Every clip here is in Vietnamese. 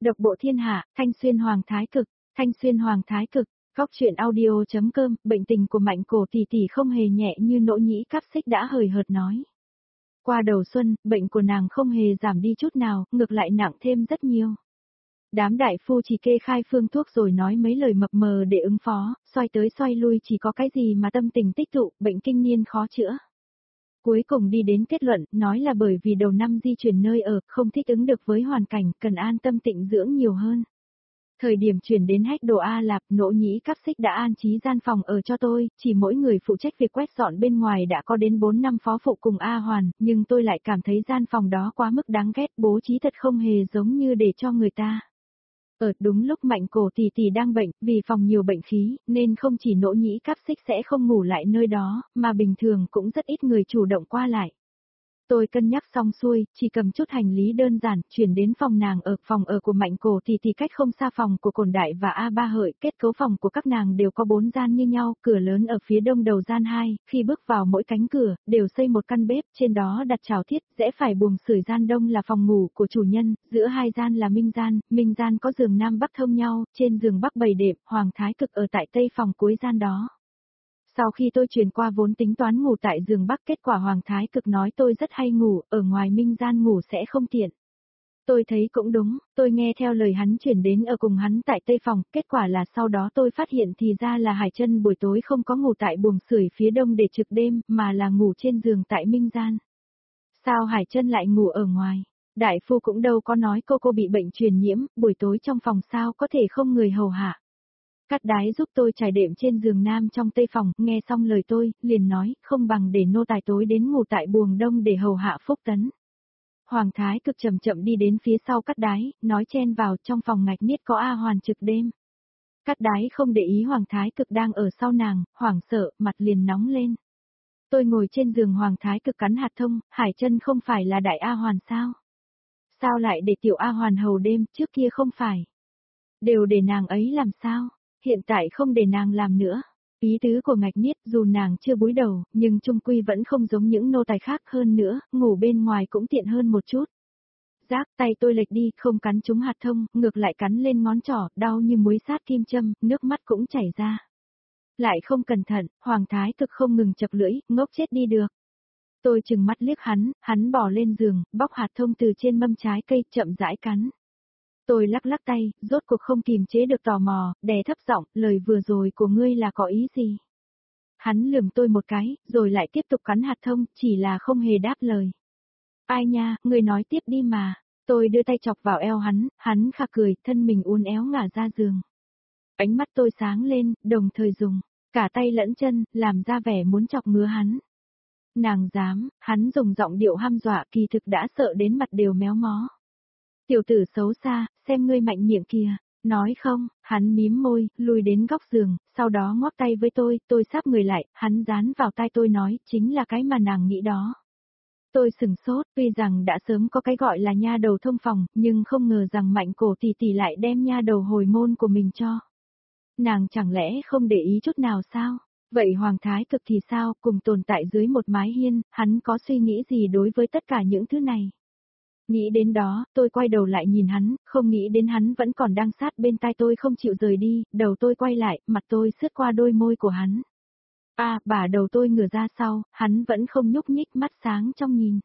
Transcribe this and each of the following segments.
Độc bộ thiên hạ, Thanh Xuyên Hoàng Thái Cực, Thanh Xuyên Hoàng Thái Cực, Góc truyện audio.com, bệnh tình của Mạnh Cổ tỷ tỷ không hề nhẹ như nỗ nhĩ cáp xích đã hời hợt nói. Qua đầu xuân, bệnh của nàng không hề giảm đi chút nào, ngược lại nặng thêm rất nhiều. Đám đại phu chỉ kê khai phương thuốc rồi nói mấy lời mập mờ để ứng phó, xoay tới xoay lui chỉ có cái gì mà tâm tình tích tụ, bệnh kinh niên khó chữa. Cuối cùng đi đến kết luận, nói là bởi vì đầu năm di chuyển nơi ở, không thích ứng được với hoàn cảnh, cần an tâm tịnh dưỡng nhiều hơn. Thời điểm chuyển đến Hách Đồ A Lạp, nỗ nhĩ cáp xích đã an trí gian phòng ở cho tôi, chỉ mỗi người phụ trách việc quét dọn bên ngoài đã có đến 4 năm phó phụ cùng A Hoàn, nhưng tôi lại cảm thấy gian phòng đó quá mức đáng ghét, bố trí thật không hề giống như để cho người ta. Ở đúng lúc Mạnh Cổ tỷ tỷ đang bệnh, vì phòng nhiều bệnh khí, nên không chỉ nỗ nhĩ cáp xích sẽ không ngủ lại nơi đó, mà bình thường cũng rất ít người chủ động qua lại. Tôi cân nhắc xong xuôi, chỉ cầm chút hành lý đơn giản, chuyển đến phòng nàng ở. Phòng ở của Mạnh Cổ tỷ tỷ cách không xa phòng của Cổn Đại và A Ba Hợi, kết cấu phòng của các nàng đều có 4 gian như nhau, cửa lớn ở phía đông đầu gian 2, khi bước vào mỗi cánh cửa, đều xây một căn bếp, trên đó đặt chảo thiết, rẽ phải buồng sưởi gian đông là phòng ngủ của chủ nhân, giữa hai gian là minh gian có giường nam bắc thông nhau, trên giường bắc bày đệm, Hoàng Thái Cực ở tại tây phòng cuối gian đó. Sau khi tôi chuyển qua vốn tính toán ngủ tại giường bắc, kết quả Hoàng Thái Cực nói tôi rất hay ngủ, ở ngoài minh gian ngủ sẽ không tiện. Tôi thấy cũng đúng, tôi nghe theo lời hắn chuyển đến ở cùng hắn tại tây phòng, kết quả là sau đó tôi phát hiện thì ra là Hải Chân buổi tối không có ngủ tại buồng sưởi phía đông để trực đêm, mà là ngủ trên giường tại minh gian. Sao Hải Chân lại ngủ ở ngoài? Đại phu cũng đâu có nói cô bị bệnh truyền nhiễm, buổi tối trong phòng sao có thể không người hầu hạ. Cát Đái giúp tôi trải đệm trên giường nam trong tây phòng, nghe xong lời tôi, liền nói, không bằng để nô tài tối đến ngủ tại buồng đông để hầu hạ Phúc Tấn. Hoàng Thái Cực chậm chậm đi đến phía sau Cát Đái, nói chen vào, trong phòng ngạch niết có A Hoàn trực đêm. Cát Đái không để ý Hoàng Thái Cực đang ở sau nàng, hoảng sợ, mặt liền nóng lên. Tôi ngồi trên giường Hoàng Thái Cực cắn hạt thông, Hải Chân không phải là đại A Hoàn sao? Sao lại để tiểu A Hoàn hầu đêm, trước kia không phải? Đều để nàng ấy làm sao? Hiện tại không để nàng làm nữa. Ý tứ của ngạch niết dù nàng chưa búi đầu, nhưng chung quy vẫn không giống những nô tài khác hơn nữa, ngủ bên ngoài cũng tiện hơn một chút. Giác tay tôi lệch đi, không cắn trúng hạt thông, ngược lại cắn lên ngón trỏ, đau như muối sát kim châm, nước mắt cũng chảy ra. Lại không cẩn thận, Hoàng Thái Cực không ngừng chập lưỡi, ngốc chết đi được. Tôi chừng mắt liếc hắn bỏ lên giường, bóc hạt thông từ trên mâm trái cây, chậm rãi cắn. Tôi lắc lắc tay, rốt cuộc không kìm chế được tò mò, đè thấp giọng, lời vừa rồi của ngươi là có ý gì? Hắn lườm tôi một cái, rồi lại tiếp tục cắn hạt thông, chỉ là không hề đáp lời. Ai nha, ngươi nói tiếp đi mà. Tôi đưa tay chọc vào eo hắn khạc cười, thân mình uốn éo ngả ra giường. Ánh mắt tôi sáng lên, đồng thời dùng cả tay lẫn chân, làm ra vẻ muốn chọc ngứa hắn. Nàng dám, hắn dùng giọng điệu hăm dọa, kỳ thực đã sợ đến mặt đều méo mó. Tiểu tử xấu xa, xem ngươi mạnh miệng kìa. Nói không, hắn mím môi, lùi đến góc giường, sau đó ngoắc tay với tôi sáp người lại, hắn dán vào tai tôi nói, chính là cái mà nàng nghĩ đó. Tôi sừng sốt, tuy rằng đã sớm có cái gọi là nha đầu thông phòng, nhưng không ngờ rằng Mạnh Cổ tỷ tỷ lại đem nha đầu hồi môn của mình cho. Nàng chẳng lẽ không để ý chút nào sao? Vậy Hoàng Thái Cực thì sao, cùng tồn tại dưới một mái hiên, hắn có suy nghĩ gì đối với tất cả những thứ này? Nghĩ đến đó, tôi quay đầu lại nhìn hắn, không nghĩ đến hắn vẫn còn đang sát bên tai tôi không chịu rời đi, đầu tôi quay lại, mặt tôi sướt qua đôi môi của hắn. Bả đầu tôi ngửa ra sau, hắn vẫn không nhúc nhích, mắt sáng trong nhìn.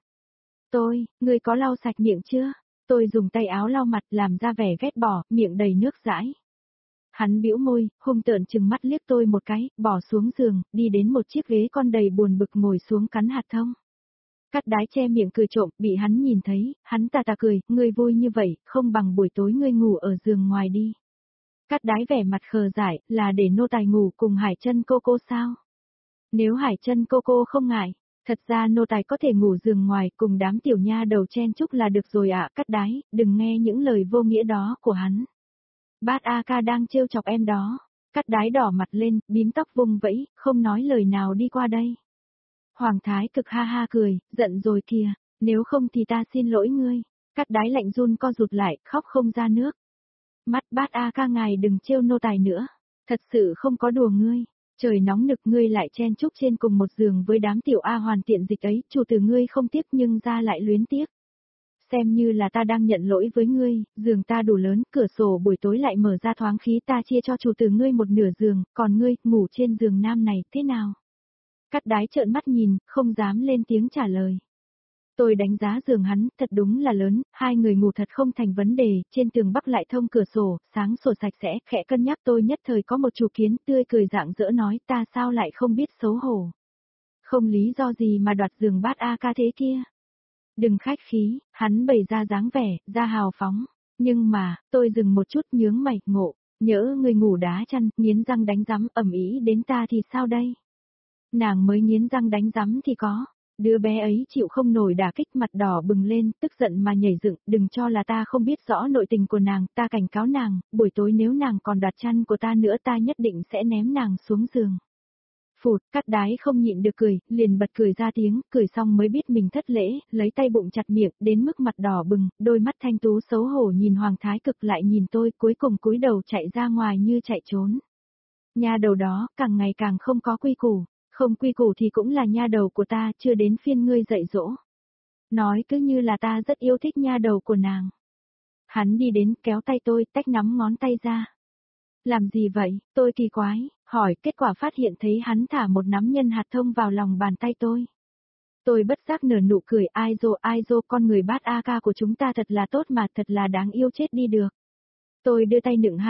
Ngươi có lau sạch miệng chưa? Tôi dùng tay áo lau mặt làm ra vẻ ghét bỏ, miệng đầy nước dãi. Hắn bĩu môi, hung tợn chừng mắt liếc tôi một cái, bỏ xuống giường, đi đến một chiếc ghế con đầy buồn bực ngồi xuống cắn hạt thông. Cát Đái che miệng cười trộm, bị hắn nhìn thấy, hắn tà cười, ngươi vui như vậy, không bằng buổi tối ngươi ngủ ở giường ngoài đi. Cát Đái vẻ mặt khờ dại, là để nô tài ngủ cùng Hải Chân cô sao? Nếu Hải Chân cô không ngại, thật ra nô tài có thể ngủ giường ngoài cùng đám tiểu nha đầu chen chúc là được rồi ạ. Cát Đái, đừng nghe những lời vô nghĩa đó của hắn. Bát A Ca đang trêu chọc em đó. Cát Đái đỏ mặt lên, bím tóc vung vẫy, không nói lời nào đi qua đây. Hoàng Thái Cực ha ha cười, giận rồi kìa, nếu không thì ta xin lỗi ngươi. Cát Đái lạnh run co rụt lại, khóc không ra nước. Mắt Bát A Ca ngài đừng trêu nô tài nữa, thật sự không có đùa ngươi. Trời nóng nực ngươi lại chen chúc trên cùng một giường với đám tiểu A Hoàn tiện dịch ấy, chủ tử ngươi không tiếc nhưng ra lại luyến tiếc. xem như là ta đang nhận lỗi với ngươi, giường ta đủ lớn, cửa sổ buổi tối lại mở ra thoáng khí, ta chia cho chủ tử ngươi một nửa giường, còn ngươi, ngủ trên giường nam này, thế nào? Cắt Đái trợn mắt nhìn, không dám lên tiếng trả lời. Tôi đánh giá giường hắn, thật đúng là lớn, hai người ngủ thật không thành vấn đề, trên tường bắc lại thông cửa sổ, sáng sủa sạch sẽ, khẽ cân nhắc tôi nhất thời có một chủ kiến, tươi cười rạng rỡ nói ta sao lại không biết xấu hổ. Không lý do gì mà đoạt giường bát A ca thế kia. Đừng khách khí, hắn bày ra dáng vẻ, ra hào phóng. Nhưng mà, tôi dừng một chút nhướng mày, ngộ, nhỡ người ngủ đá chăn, nghiến răng đánh rắm ầm ĩ đến ta thì sao đây? Nàng mới nghiến răng đánh rắm thì có. Đứa bé ấy chịu không nổi đả kích, mặt đỏ bừng lên, tức giận mà nhảy dựng, đừng cho là ta không biết rõ nội tình của nàng, ta cảnh cáo nàng, buổi tối nếu nàng còn đoạt chăn của ta nữa ta nhất định sẽ ném nàng xuống giường. Phụt, Cắt Đái không nhịn được cười, liền bật cười ra tiếng, cười xong mới biết mình thất lễ, lấy tay bụng chặt miệng, đến mức mặt đỏ bừng, đôi mắt thanh tú xấu hổ nhìn Hoàng Thái Cực lại nhìn tôi, cuối cùng cúi đầu chạy ra ngoài như chạy trốn. Nha đầu đó, càng ngày càng không có quy củ, không quy củ thì cũng là nha đầu của ta, chưa đến phiên ngươi dạy dỗ. Nói cứ như là ta rất yêu thích nha đầu của nàng. Hắn đi đến kéo tay tôi, tách nắm ngón tay ra. Làm gì vậy, tôi kỳ quái, hỏi, kết quả phát hiện thấy hắn thả một nắm nhân hạt thông vào lòng bàn tay tôi. Tôi bất giác nở nụ cười, ai dô, con người bát A ca của chúng ta thật là tốt mà, thật là đáng yêu chết đi được. Tôi đưa tay nựng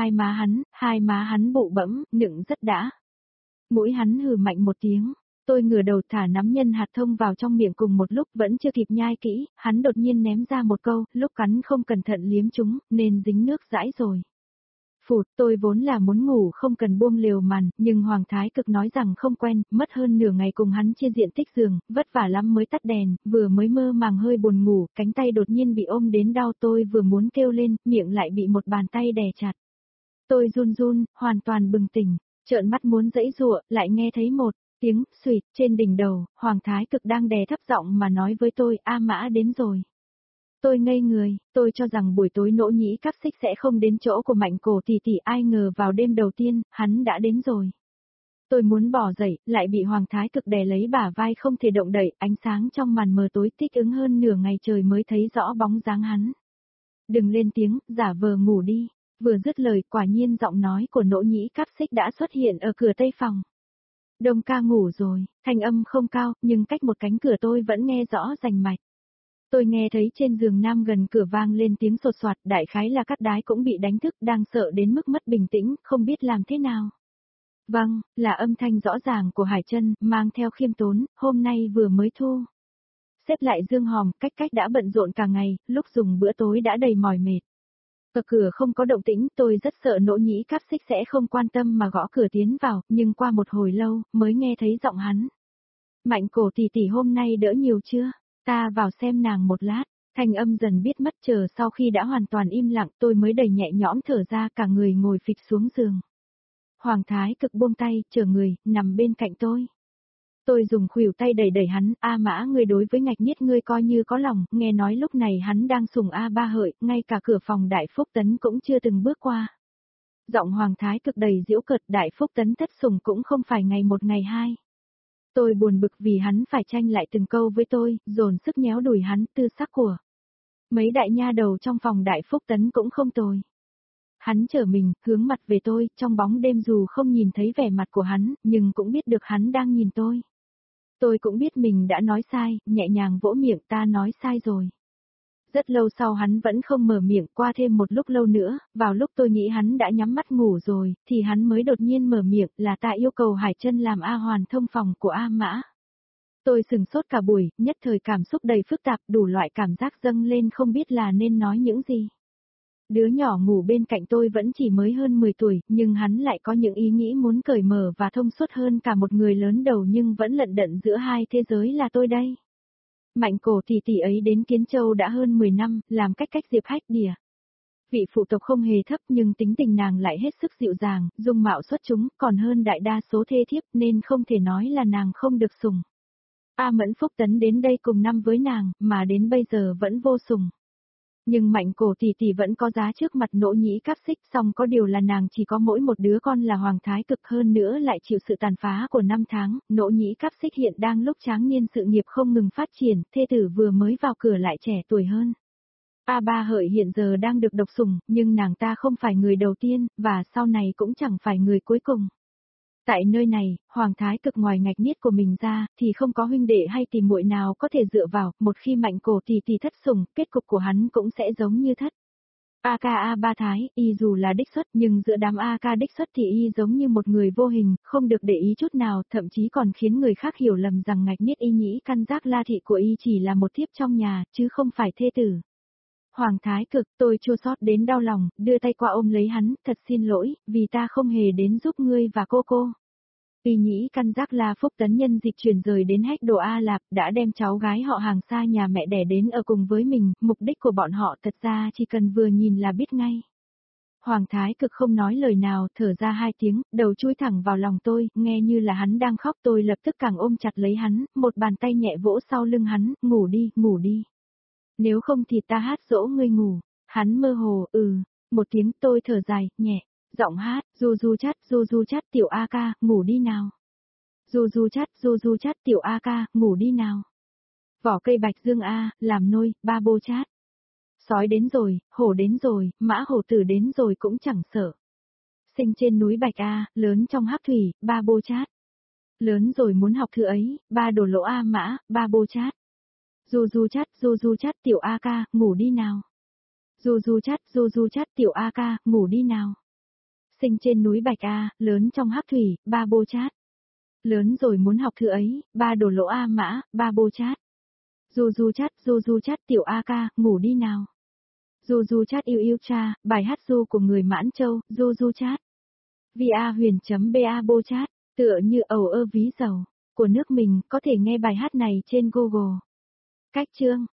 hai má hắn bụ bẫm, nựng rất đã. Mũi hắn hừ mạnh một tiếng, tôi ngửa đầu thả nắm nhân hạt thông vào trong miệng cùng một lúc vẫn chưa kịp nhai kỹ, hắn đột nhiên ném ra một câu, lúc cắn không cẩn thận liếm chúng, nên dính nước dãi rồi. Phụt, tôi vốn là muốn ngủ không cần buông lều màn, nhưng Hoàng Thái Cực nói rằng không quen, mất hơn nửa ngày cùng hắn chia diện tích giường, vất vả lắm mới tắt đèn, vừa mới mơ màng hơi buồn ngủ, cánh tay đột nhiên bị ôm đến đau, tôi vừa muốn kêu lên, miệng lại bị một bàn tay đè chặt. Tôi run run, hoàn toàn bừng tỉnh, trợn mắt muốn giãy giụa, lại nghe thấy một tiếng xuỵt trên đỉnh đầu, Hoàng Thái Cực đang đè thấp giọng mà nói với tôi, A Mã đến rồi. Tôi ngây người, tôi cho rằng buổi tối Nỗ Nhĩ Cáp Xích sẽ không đến chỗ của Mạnh Cổ tỷ tỷ, ai ngờ vào đêm đầu tiên, hắn đã đến rồi. Tôi muốn bỏ dậy, lại bị Hoàng Thái Cực đè lấy bả vai không thể động đậy, ánh sáng trong màn mờ tối thích ứng hơn nửa ngày trời mới thấy rõ bóng dáng hắn. Đừng lên tiếng, giả vờ ngủ đi. Vừa dứt lời, quả nhiên giọng nói của Nỗ Nhĩ Cáp Xích đã xuất hiện ở cửa tây phòng. Đông ca ngủ rồi, thanh âm không cao, nhưng cách một cánh cửa tôi vẫn nghe rõ rành mạch. Tôi nghe thấy trên giường nam gần cửa vang lên tiếng sột soạt, đại khái là Cắt Đái cũng bị đánh thức, đang sợ đến mức mất bình tĩnh, không biết làm thế nào. Vâng, là âm thanh rõ ràng của Hải Chân, mang theo khiêm tốn, hôm nay vừa mới thu. Xếp lại dương hòm, cách đã bận rộn cả ngày, lúc dùng bữa tối đã đầy mỏi mệt. Ở cửa không có động tĩnh, tôi rất sợ Nỗ Nhĩ Cáp Xích sẽ không quan tâm mà gõ cửa tiến vào, nhưng qua một hồi lâu, mới nghe thấy giọng hắn. Mạnh Cổ tỷ tỷ hôm nay đỡ nhiều chưa? Ta vào xem nàng một lát, thanh âm dần biết mất, chờ sau khi đã hoàn toàn im lặng tôi mới đầy nhẹ nhõm thở ra, cả người ngồi phịch xuống giường. Hoàng Thái Cực buông tay, chờ người, nằm bên cạnh tôi. Tôi dùng khuỷu tay đẩy hắn, A Mã ngươi đối với Ngạch Niết ngươi coi như có lòng, nghe nói lúc này hắn đang sủng A Ba Hợi, ngay cả cửa phòng Đại Phúc Tấn cũng chưa từng bước qua. Giọng Hoàng Thái Cực đầy giễu cợt, Đại Phúc Tấn thất sủng cũng không phải ngày một ngày hai. Tôi buồn bực vì hắn phải tranh lại từng câu với tôi, dồn sức nhéo đùi hắn, tư sắc của mấy đại nha đầu trong phòng Đại Phúc Tấn cũng không tồi. Hắn trở mình, hướng mặt về tôi, trong bóng đêm dù không nhìn thấy vẻ mặt của hắn, nhưng cũng biết được hắn đang nhìn tôi. Tôi cũng biết mình đã nói sai, nhẹ nhàng vỗ miệng, ta nói sai rồi. Rất lâu sau hắn vẫn không mở miệng, qua thêm một lúc lâu nữa, vào lúc tôi nghĩ hắn đã nhắm mắt ngủ rồi, thì hắn mới đột nhiên mở miệng, là ta yêu cầu Hải Chân làm A Hoàn thông phòng của A Mã. Tôi sừng sốt cả buổi, nhất thời cảm xúc đầy phức tạp, đủ loại cảm giác dâng lên không biết là nên nói những gì. Đứa nhỏ ngủ bên cạnh tôi vẫn chỉ mới hơn 10 tuổi, nhưng hắn lại có những ý nghĩ muốn cởi mở và thông suốt hơn cả một người lớn đầu, nhưng vẫn lận đận giữa hai thế giới là tôi đây. Mạnh Cổ tỷ tỷ ấy đến Kiến Châu đã hơn 10 năm, làm cách Diệp Hách Đìa. Vị phụ tộc không hề thấp nhưng tính tình nàng lại hết sức dịu dàng, dung mạo xuất chúng, còn hơn đại đa số thê thiếp nên không thể nói là nàng không được sủng. A Mẫn Phúc Tấn đến đây cùng năm với nàng, mà đến bây giờ vẫn vô sủng. Nhưng Mạnh Cổ tỷ tỷ vẫn có giá trước mặt Nỗ Nhĩ Cáp Xích, song có điều là nàng chỉ có mỗi một đứa con là Hoàng Thái Cực, hơn nữa lại chịu sự tàn phá của năm tháng, Nỗ Nhĩ Cáp Xích hiện đang lúc tráng niên sự nghiệp không ngừng phát triển, thê tử vừa mới vào cửa lại trẻ tuổi hơn. A Ba Hợi hiện giờ đang được độc sủng, nhưng nàng ta không phải người đầu tiên, và sau này cũng chẳng phải người cuối cùng. Tại nơi này, Hoàng Thái Cực ngoài ngạch niết của mình ra, thì không có huynh đệ hay tỷ muội nào có thể dựa vào, một khi Mạnh Cổ tỷ tỷ thất sủng, kết cục của hắn cũng sẽ giống như thất. A ca A Ba Thái, y dù là đích xuất nhưng giữa đám A ca đích xuất thì y giống như một người vô hình, không được để ý chút nào, thậm chí còn khiến người khác hiểu lầm rằng ngạch niết y nhĩ căn giác la thị của y chỉ là một thiếp trong nhà, chứ không phải thê tử. Hoàng Thái Cực, tôi chua xót đến đau lòng, đưa tay qua ôm lấy hắn, thật xin lỗi, vì ta không hề đến giúp ngươi và cô. Y nhĩ căn giác La Phúc Tấn nhân dịp chuyển rời đến Hách Đồ A Lạp, đã đem cháu gái họ hàng xa nhà mẹ đẻ đến ở cùng với mình, mục đích của bọn họ thật ra chỉ cần vừa nhìn là biết ngay. Hoàng Thái Cực không nói lời nào, thở ra 2 tiếng, đầu chui thẳng vào lòng tôi, nghe như là hắn đang khóc, tôi lập tức càng ôm chặt lấy hắn, một bàn tay nhẹ vỗ sau lưng hắn, ngủ đi, ngủ đi. Nếu không thì ta hát dỗ ngươi ngủ. Hắn mơ hồ, một tiếng, tôi thở dài, nhẹ. Giọng hát, du du chát tiểu A ca, ngủ đi nào. Du du chát tiểu A ca, ngủ đi nào. Vỏ cây bạch dương A, làm nôi, ba bô chát. Sói đến rồi, hổ đến rồi, mã hổ tử đến rồi cũng chẳng sợ. Sinh trên núi bạch A, lớn trong hắc thủy, ba bô chát. Lớn rồi muốn học thứ ấy, ba đổ lỗ A mã, ba bô chát. Du du chát tiểu A ca, ngủ đi nào. Du du chát tiểu A ca, ngủ đi nào. Sinh trên núi Bạch A, lớn trong hắc thủy, ba bô chát. Lớn rồi muốn học thứ ấy, ba đổ lỗ A mã, ba bô chát. Du du chát tiểu A ca, ngủ đi nào. Du du chát yêu yêu cha, bài hát du của người Mãn Châu, du du chát. VA huyền.ba bô chát, tựa như ầu ơ ví dầu, của nước mình, có thể nghe bài hát này trên Google. Cách chương